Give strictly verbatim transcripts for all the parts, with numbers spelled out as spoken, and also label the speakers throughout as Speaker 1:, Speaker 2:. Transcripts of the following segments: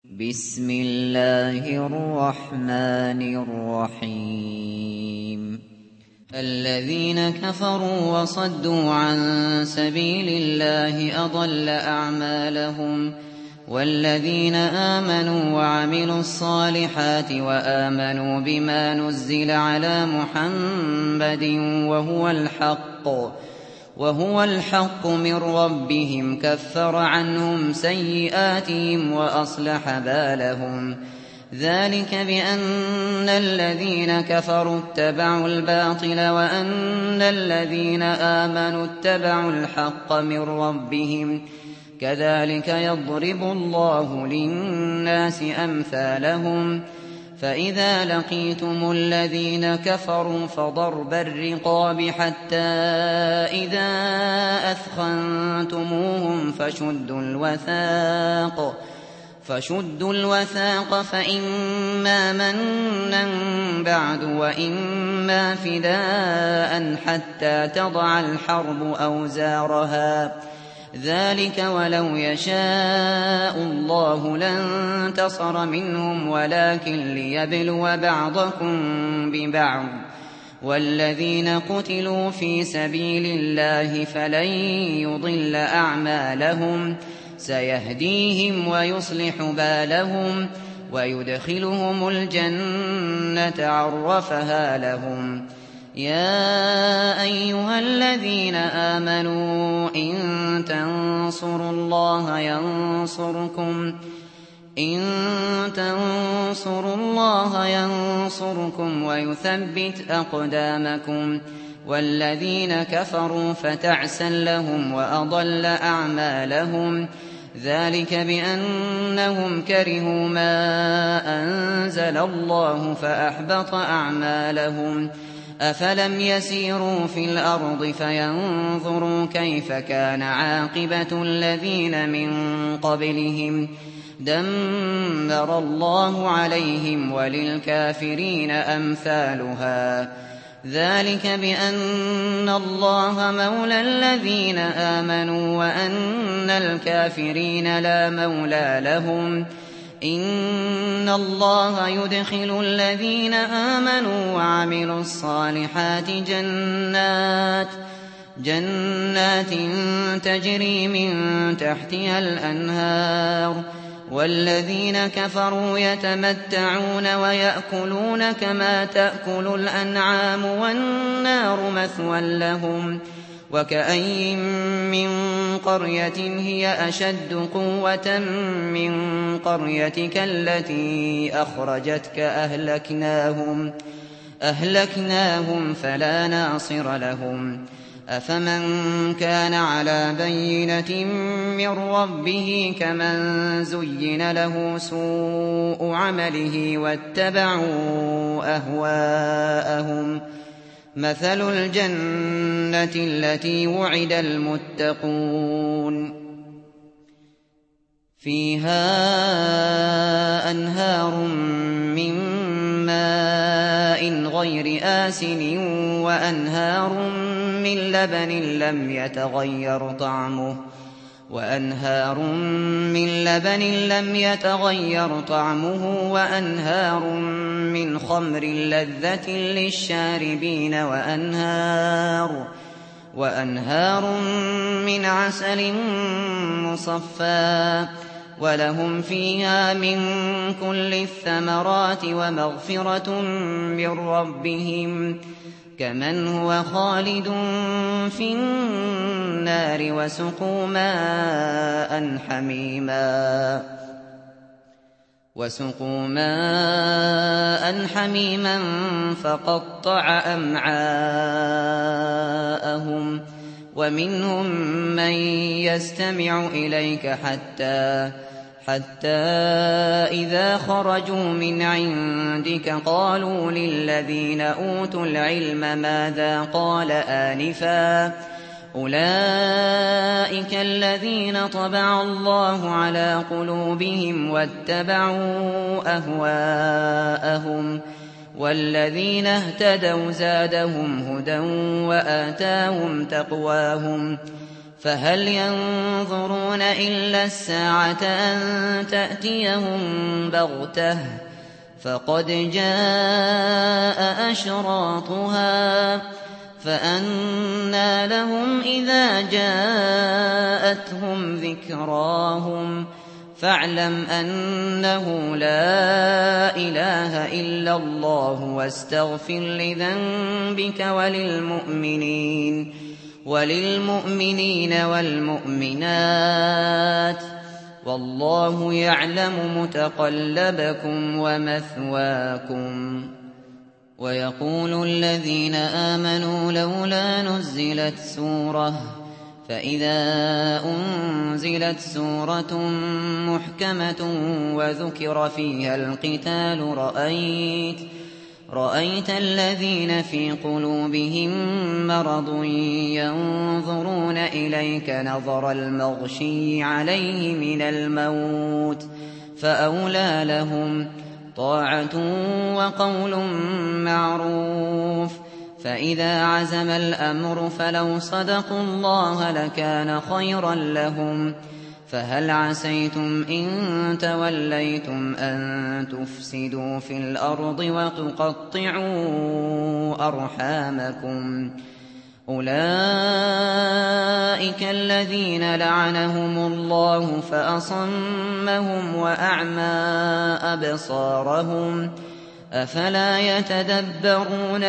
Speaker 1: بسم الله الرحمن الرحيم الذين كفروا وصدوا عن سبيل الله أضل أعمالهم والذين آمنوا وعملوا الصالحات وآمنوا بما نزل على محمد وهو الحق وهو الحق من ربهم كفر عنهم سيئاتهم وأصلح بالهم ذلك بأن الذين كفروا اتبعوا الباطل وأن الذين آمنوا اتبعوا الحق من ربهم كذلك يضرب الله للناس أمثالهم فإذا لقيتم الذين كفروا فضرب الرقاب حتى إذا أثخنتموهم فشدوا الوثاق فشدوا الوثاق فإما منا بعد وإما فداء حتى تضع الحرب أوزارها ذلك ولو يشاء الله لانتصر منهم ولكن ليبلو بعضكم ببعض والذين قتلوا في سبيل الله فلن يضل أعمالهم سيهديهم ويصلح بالهم ويدخلهم الجنة عرفها لهم يا أيها الذين آمنوا إن تنصروا الله ينصركم إن تنصروا الله ينصركم ويثبت أقدامكم والذين كفروا فتعسا لهم وأضل أعمالهم ذلك بأنهم كرهوا ما أنزل الله فأحبط أعمالهم أفلم يسيروا في الأرض فينظروا كيف كان عاقبة الذين من قبلهم دمر الله عليهم وللكافرين أمثالها ذلك بأن الله مولى الذين آمنوا وأن الكافرين لا مولى لهم إن الله يدخل الذين آمنوا وعملوا الصالحات جنات جنات تجري من تحتها الأنهار والذين كفروا يتمتعون ويأكلون كما تأكل الأنعام والنار مثوى لهم وكأي من قرية هي أشد قوة من قريتك التي أخرجتك أهلكناهم أهلكناهم فلا ناصر لهم أفمن كان على بينة من ربه كمن زين له سوء عمله واتبعوا أهواءهم مثل الجنة التي وعد المتقون فيها أنهار من ماء غير آسن وأنهار من لبن لم يتغير طعمه وأنهار من لبن لم يتغير طعمه وأنهار من خمر لذة للشاربين وأنهار وأنهار من عسل مصفى ولهم فيها من كل الثمرات ومغفرة من ربهم كمن هو خالد في النار وسقوا ماء حميما وسقوا ماء حميما فقطع أمعاءهم ومنهم من يستمع إليك حتى حتى إذا خرجوا من عندك قالوا للذين أوتوا العلم ماذا قال آنفا أولئك الذين طبع الله على قلوبهم واتبعوا أهواءهم والذين اهتدوا زادهم هدى وآتاهم تقواهم فهل ينظرون إلا الساعة أن تأتيهم بغتة فقد جاء أشراطها فأنى لهم إذا جاءتهم ذكراهم فاعلم أنه لا إله إلا الله واستغفر لذنبك وللمؤمنين وللمؤمنين والمؤمنات والله يعلم متقلبكم ومثواكم. ويقول الذين آمنوا لولا نزلت سورة فإذا أنزلت سورة محكمة وذكر فيها القتال رأيت رأيت الذين في قلوبهم مرض ينظرون إليك نظر المغشي عليه من الموت فأولى لهم طاعة وقول معروف. فإذا عزم الأمر فلو صدقوا الله لكان خيرا لهم. فهل عسيتم إن توليتم أن تفسدوا في الأرض وتقطعوا أرحامكم أولئك الذين لعنهم الله فأصمهم وأعمى أبصارهم أفلا يتدبرون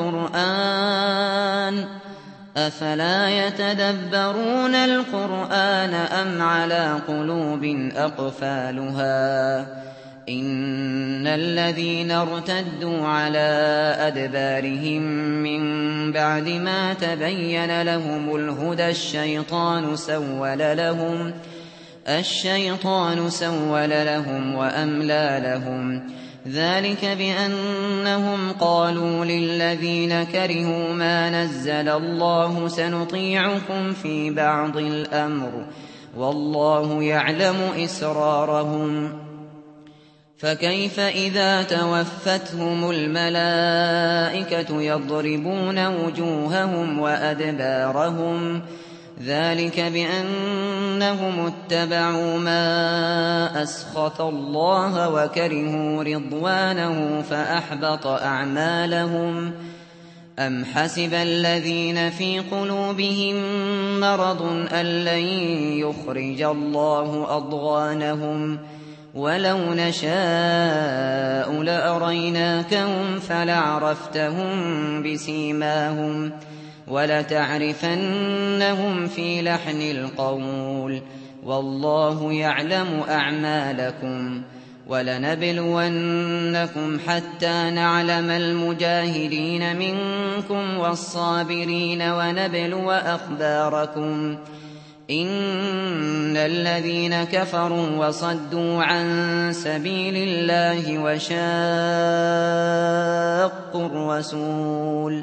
Speaker 1: القرآن أفلا يتدبرون القرآن أم على قلوب أقفالها إن الذين ارتدوا على أدبارهم من بعد ما تبين لهم الهدى الشيطان سول لهم الشيطان سول لهم وأملى لهم ذلك بأنهم قالوا للذين كرهوا ما نزل الله سنطيعكم في بعض الأمر والله يعلم إسرارهم. فكيف إذا توفتهم الملائكة يضربون وجوههم وأدبارهم ذلك بأنهم اتبعوا ما أسخط الله وكرهوا رضوانه فأحبط أعمالهم. أم حسب الذين في قلوبهم مرض أن لن يخرج الله أضغانهم ولو نشاء لأريناكهم فلعرفتهم بسيماهم ولتعرفنهم في لحن القول والله يعلم أعمالكم. ولنبلونكم حتى نعلم المجاهدين منكم والصابرين ونبلو أخباركم. إن الذين كفروا وصدوا عن سبيل الله وشاقوا الرسول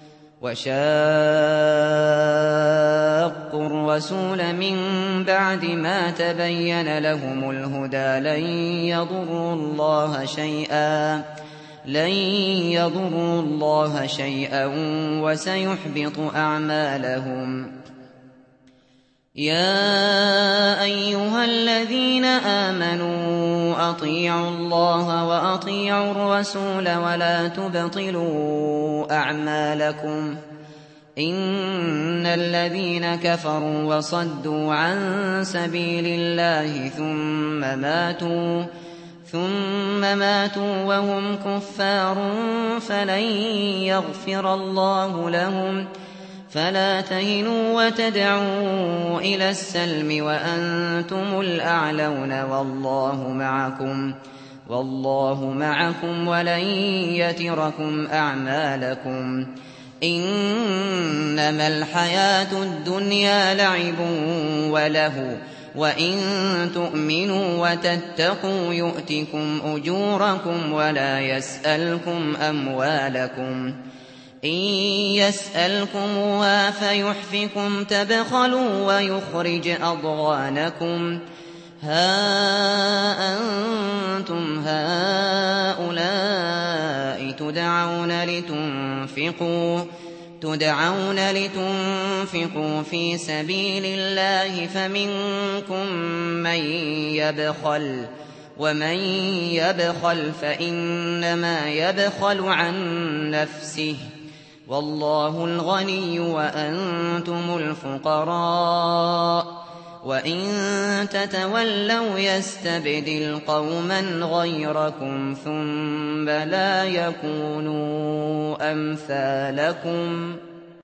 Speaker 1: وشاقوا الرسول من بعد ما تبين لهم الهدى لن يضروا الله شيئا لن يضروا الله شيئا وسيحبط أعمالهم. يا أيها الذين آمنوا أطيعوا الله وأطيعوا الرسول ولا تبطلوا أعمالكم إن الذين كفروا وصدوا عن سبيل الله ثم ماتوا ثم ماتوا وهم كفار فلن يغفر الله لهم. فلا تهنوا وتدعوا إلى السلم وأنتم الأعلون والله معكم والله معكم ولن يتركم أعمالكم. إنما الحياة الدنيا لعب وله وإن تؤمنوا وتتقوا يؤتكم أجوركم ولا يسألكم أموالكم. إن يسألكموها فيحفكم تبخلوا ويخرج أضغانكم. ها أنتم هؤلاء تدعون لتنفقوا تدعون لتنفقوا في سبيل الله فمنكم من يبخل ومن يبخل فإنما يبخل عن نفسه والله الغني وأنتم الفقراء وإن تتولوا يستبدل قوما غيركم ثم لا يكونوا أمثالكم